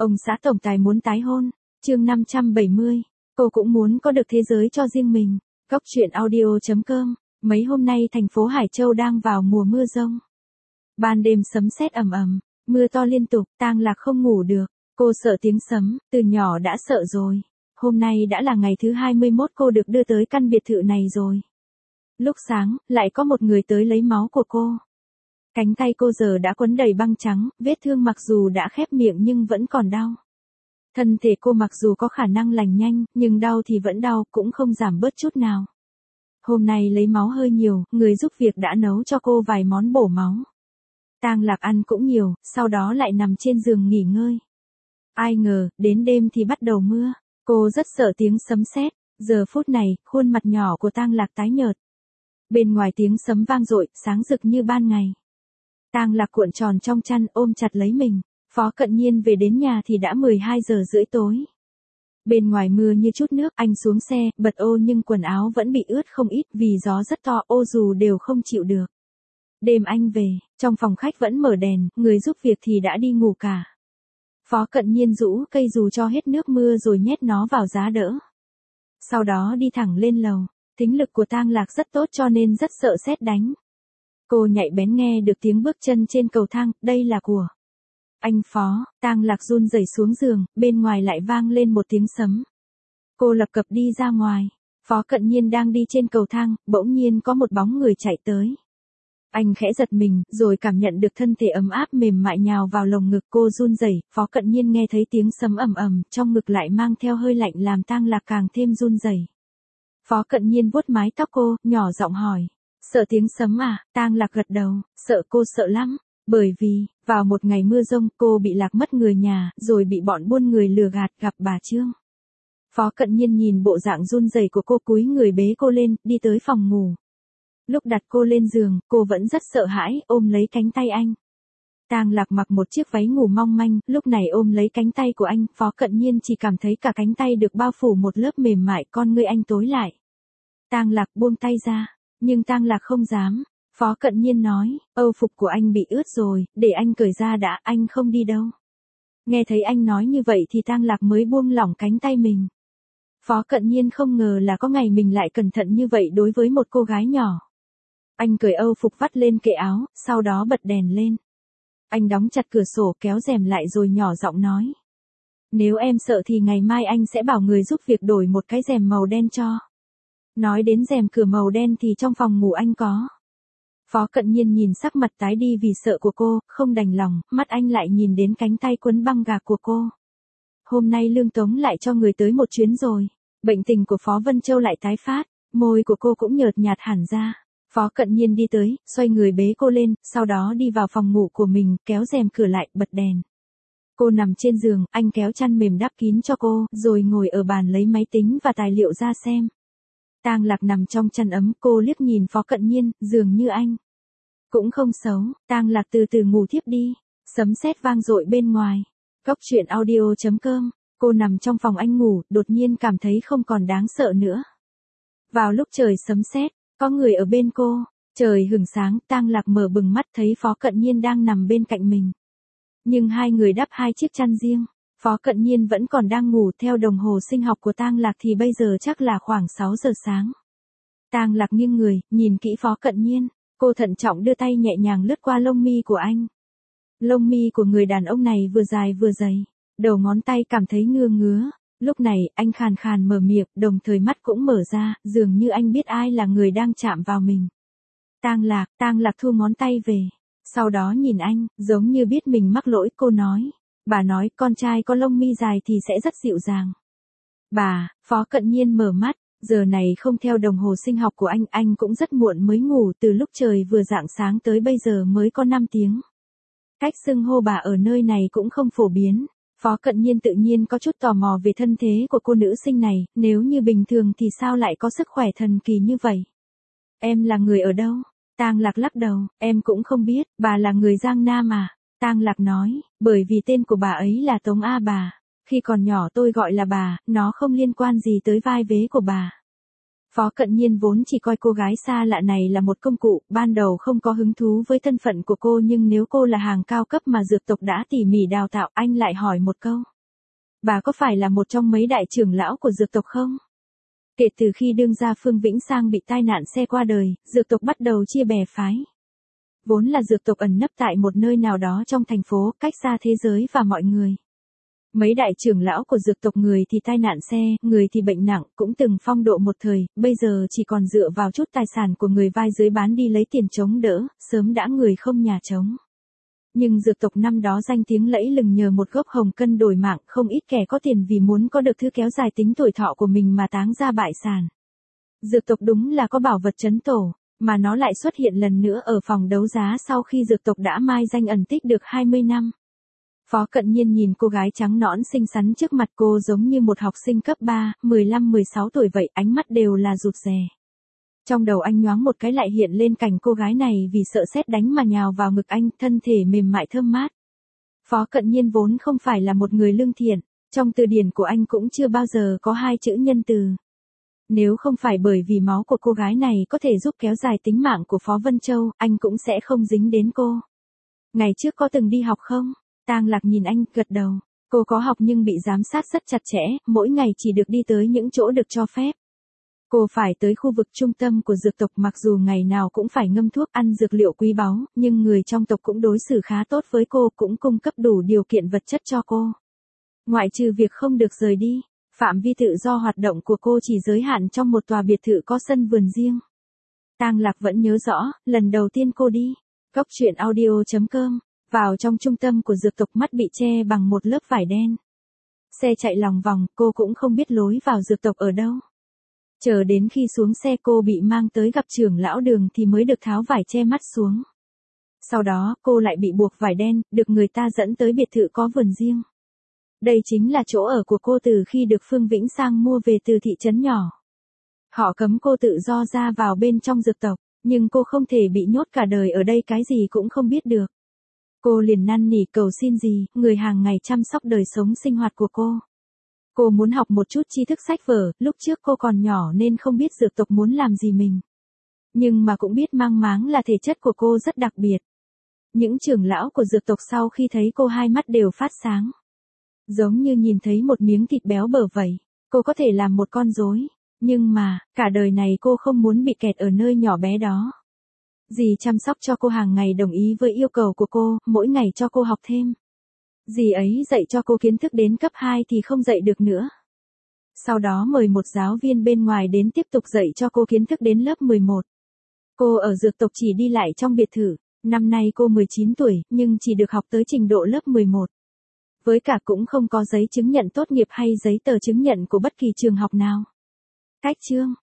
Ông xã tổng tài muốn tái hôn. Chương 570. Cô cũng muốn có được thế giới cho riêng mình. Góc truyện audio.com. Mấy hôm nay thành phố Hải Châu đang vào mùa mưa giông. Ban đêm sấm sét ầm ầm, mưa to liên tục, Tang Lạc không ngủ được. Cô sợ tiếng sấm, từ nhỏ đã sợ rồi. Hôm nay đã là ngày thứ 21 cô được đưa tới căn biệt thự này rồi. Lúc sáng, lại có một người tới lấy máu của cô. Cánh tay cô giờ đã quấn đầy băng trắng, vết thương mặc dù đã khép miệng nhưng vẫn còn đau. Thân thể cô mặc dù có khả năng lành nhanh, nhưng đau thì vẫn đau, cũng không giảm bớt chút nào. Hôm nay lấy máu hơi nhiều, người giúp việc đã nấu cho cô vài món bổ máu. Tang Lạc ăn cũng nhiều, sau đó lại nằm trên giường nghỉ ngơi. Ai ngờ, đến đêm thì bắt đầu mưa. Cô rất sợ tiếng sấm sét. Giờ phút này, khuôn mặt nhỏ của Tang Lạc tái nhợt. Bên ngoài tiếng sấm vang dội, sáng rực như ban ngày. Tang Lạc cuộn tròn trong chăn ôm chặt lấy mình. Phó Cận Nhiên về đến nhà thì đã 12 giờ rưỡi tối. Bên ngoài mưa như chút nước, anh xuống xe, bật ô nhưng quần áo vẫn bị ướt không ít vì gió rất to, ô dù đều không chịu được. Đêm anh về, trong phòng khách vẫn mở đèn, người giúp việc thì đã đi ngủ cả. Phó Cận Nhiên rũ cây dù cho hết nước mưa rồi nhét nó vào giá đỡ. Sau đó đi thẳng lên lầu. Thính lực của Tang Lạc rất tốt cho nên rất sợ sét đánh. Cô nhạy bén nghe được tiếng bước chân trên cầu thang, đây là của anh Phó. Tang Lạc run rẩy xuống giường, bên ngoài lại vang lên một tiếng sấm. Cô lập cập đi ra ngoài. Phó Cận Nhiên đang đi trên cầu thang, bỗng nhiên có một bóng người chạy tới. Anh khẽ giật mình, rồi cảm nhận được thân thể ấm áp mềm mại nhào vào lồng ngực cô run rẩy. Phó Cận Nhiên nghe thấy tiếng sấm ầm ầm, trong ngực lại mang theo hơi lạnh làm Tang Lạc càng thêm run rẩy. Phó Cận Nhiên vuốt mái tóc cô, nhỏ giọng hỏi, sợ tiếng sấm à? Tang Lạc gật đầu, sợ, cô sợ lắm, bởi vì, vào một ngày mưa giông, cô bị lạc mất người nhà, rồi bị bọn buôn người lừa gạt, gặp bà Trương. Phó Cận Nhiên nhìn bộ dạng run rẩy của cô cúi người bế cô lên, đi tới phòng ngủ. Lúc đặt cô lên giường, cô vẫn rất sợ hãi, ôm lấy cánh tay anh. Tang Lạc mặc một chiếc váy ngủ mong manh, lúc này ôm lấy cánh tay của anh, Phó Cận Nhiên chỉ cảm thấy cả cánh tay được bao phủ một lớp mềm mại, con ngươi anh tối lại. Tang Lạc buông tay ra, nhưng Tang Lạc không dám. Phó Cận Nhiên nói, âu phục của anh bị ướt rồi, để anh cởi ra đã, anh không đi đâu. Nghe thấy anh nói như vậy thì Tang Lạc mới buông lỏng cánh tay mình. Phó Cận Nhiên không ngờ là có ngày mình lại cẩn thận như vậy đối với một cô gái nhỏ. Anh cởi âu phục vắt lên kệ áo, sau đó bật đèn lên. Anh đóng chặt cửa sổ kéo rèm lại rồi nhỏ giọng nói. Nếu em sợ thì ngày mai anh sẽ bảo người giúp việc đổi một cái rèm màu đen cho. Nói đến rèm cửa màu đen thì trong phòng ngủ anh có. Phó Cận Nhiên nhìn sắc mặt tái đi vì sợ của cô, không đành lòng, mắt anh lại nhìn đến cánh tay quấn băng gạc của cô. Hôm nay Lương Tống lại cho người tới một chuyến rồi. Bệnh tình của Phó Vân Châu lại tái phát, môi của cô cũng nhợt nhạt hẳn ra. Phó Cận Nhiên đi tới, xoay người bế cô lên, sau đó đi vào phòng ngủ của mình, kéo rèm cửa lại, bật đèn. Cô nằm trên giường, anh kéo chăn mềm đắp kín cho cô, rồi ngồi ở bàn lấy máy tính và tài liệu ra xem. Tang Lạc nằm trong chăn ấm, cô liếc nhìn Phó Cận Nhiên, dường như anh cũng không xấu. Tang Lạc từ từ ngủ thiếp đi. Sấm sét vang dội bên ngoài. Góc truyện audio.com. Cô nằm trong phòng anh ngủ, đột nhiên cảm thấy không còn đáng sợ nữa. Vào lúc trời sấm sét, có người ở bên cô. Trời hửng sáng, Tang Lạc mở bừng mắt thấy Phó Cận Nhiên đang nằm bên cạnh mình. Nhưng hai người đắp hai chiếc chăn riêng. Phó Cận Nhiên vẫn còn đang ngủ, theo đồng hồ sinh học của Tang Lạc thì bây giờ chắc là khoảng 6 giờ sáng. Tang Lạc nghiêng người, nhìn kỹ Phó Cận Nhiên. Cô thận trọng đưa tay nhẹ nhàng lướt qua lông mi của anh. Lông mi của người đàn ông này vừa dài vừa dày. Đầu ngón tay cảm thấy ngứa ngứa. Lúc này, anh khàn khàn mở miệng, đồng thời mắt cũng mở ra, dường như anh biết ai là người đang chạm vào mình. Tang Lạc thu ngón tay về. Sau đó nhìn anh, giống như biết mình mắc lỗi, cô nói. Bà nói, con trai có lông mi dài thì sẽ rất dịu dàng. Bà, Phó Cận Nhiên mở mắt, giờ này không theo đồng hồ sinh học của anh cũng rất muộn mới ngủ, từ lúc trời vừa rạng sáng tới bây giờ mới có 5 tiếng. Cách xưng hô bà ở nơi này cũng không phổ biến. Phó Cận Nhiên tự nhiên có chút tò mò về thân thế của cô nữ sinh này, nếu như bình thường thì sao lại có sức khỏe thần kỳ như vậy? Em là người ở đâu? Tang Lạc lắc đầu, em cũng không biết, bà là người Giang Nam à? Tang Lạc nói, bởi vì tên của bà ấy là Tống A bà. Khi còn nhỏ tôi gọi là bà, nó không liên quan gì tới vai vế của bà. Phó Cận Nhiên vốn chỉ coi cô gái xa lạ này là một công cụ, ban đầu không có hứng thú với thân phận của cô, nhưng nếu cô là hàng cao cấp mà dược tộc đã tỉ mỉ đào tạo, anh lại hỏi một câu. Bà có phải là một trong mấy đại trưởng lão của dược tộc không? Kể từ khi đương gia Phương Vĩnh Sang bị tai nạn xe qua đời, dược tộc bắt đầu chia bè phái. Vốn là dược tộc ẩn nấp tại một nơi nào đó trong thành phố, cách xa thế giới và mọi người. Mấy đại trưởng lão của dược tộc người thì tai nạn xe, người thì bệnh nặng, cũng từng phong độ một thời, bây giờ chỉ còn dựa vào chút tài sản của người vai dưới bán đi lấy tiền chống đỡ, sớm đã người không nhà trống. Nhưng dược tộc năm đó danh tiếng lẫy lừng nhờ một gốc hồng cân đổi mạng, không ít kẻ có tiền vì muốn có được thứ kéo dài tính tuổi thọ của mình mà táng ra bại sản. Dược tộc đúng là có bảo vật trấn tổ, mà nó lại xuất hiện lần nữa ở phòng đấu giá sau khi dược tộc đã mai danh ẩn tích được 20 năm. Phó Cận Nhiên nhìn cô gái trắng nõn xinh xắn trước mặt cô giống như một học sinh cấp 3, 15-16 tuổi vậy, ánh mắt đều là rụt rè. Trong đầu anh nhoáng một cái lại hiện lên cảnh cô gái này vì sợ sét đánh mà nhào vào ngực anh, thân thể mềm mại thơm mát. Phó Cận Nhiên vốn không phải là một người lương thiện, trong từ điển của anh cũng chưa bao giờ có hai chữ nhân từ. Nếu không phải bởi vì máu của cô gái này có thể giúp kéo dài tính mạng của Phó Vân Châu, anh cũng sẽ không dính đến cô. Ngày trước có từng đi học không? Tang Lạc nhìn anh, gật đầu. Cô có học nhưng bị giám sát rất chặt chẽ, mỗi ngày chỉ được đi tới những chỗ được cho phép. Cô phải tới khu vực trung tâm của dược tộc, mặc dù ngày nào cũng phải ngâm thuốc ăn dược liệu quý báu, nhưng người trong tộc cũng đối xử khá tốt với cô, cũng cung cấp đủ điều kiện vật chất cho cô. Ngoại trừ việc không được rời đi, phạm vi tự do hoạt động của cô chỉ giới hạn trong một tòa biệt thự có sân vườn riêng. Tang Lạc vẫn nhớ rõ, lần đầu tiên cô đi. Góc truyện audio.com, vào trong trung tâm của dược tộc, mắt bị che bằng một lớp vải đen. Xe chạy lòng vòng, cô cũng không biết lối vào dược tộc ở đâu. Chờ đến khi xuống xe cô bị mang tới gặp trưởng lão Đường thì mới được tháo vải che mắt xuống. Sau đó cô lại bị buộc vải đen, được người ta dẫn tới biệt thự có vườn riêng. Đây chính là chỗ ở của cô từ khi được Phương Vĩnh Sang mua về từ thị trấn nhỏ. Họ cấm cô tự do ra vào bên trong dược tộc, nhưng cô không thể bị nhốt cả đời ở đây, cái gì cũng không biết được. Cô liền năn nỉ cầu xin gì, người hàng ngày chăm sóc đời sống sinh hoạt của cô. Cô muốn học một chút tri thức sách vở, lúc trước cô còn nhỏ nên không biết dược tộc muốn làm gì mình. Nhưng mà cũng biết mang máng là thể chất của cô rất đặc biệt. Những trưởng lão của dược tộc sau khi thấy cô hai mắt đều phát sáng. Giống như nhìn thấy một miếng thịt béo bở vậy. Cô có thể làm một con rối, nhưng mà, cả đời này cô không muốn bị kẹt ở nơi nhỏ bé đó. Dì chăm sóc cho cô hàng ngày, đồng ý với yêu cầu của cô, mỗi ngày cho cô học thêm. Dì ấy dạy cho cô kiến thức đến cấp 2 thì không dạy được nữa. Sau đó mời một giáo viên bên ngoài đến tiếp tục dạy cho cô kiến thức đến lớp 11. Cô ở dược tộc chỉ đi lại trong biệt thự, năm nay cô 19 tuổi, nhưng chỉ được học tới trình độ lớp 11. Với cả cũng không có giấy chứng nhận tốt nghiệp hay giấy tờ chứng nhận của bất kỳ trường học nào. Cách chương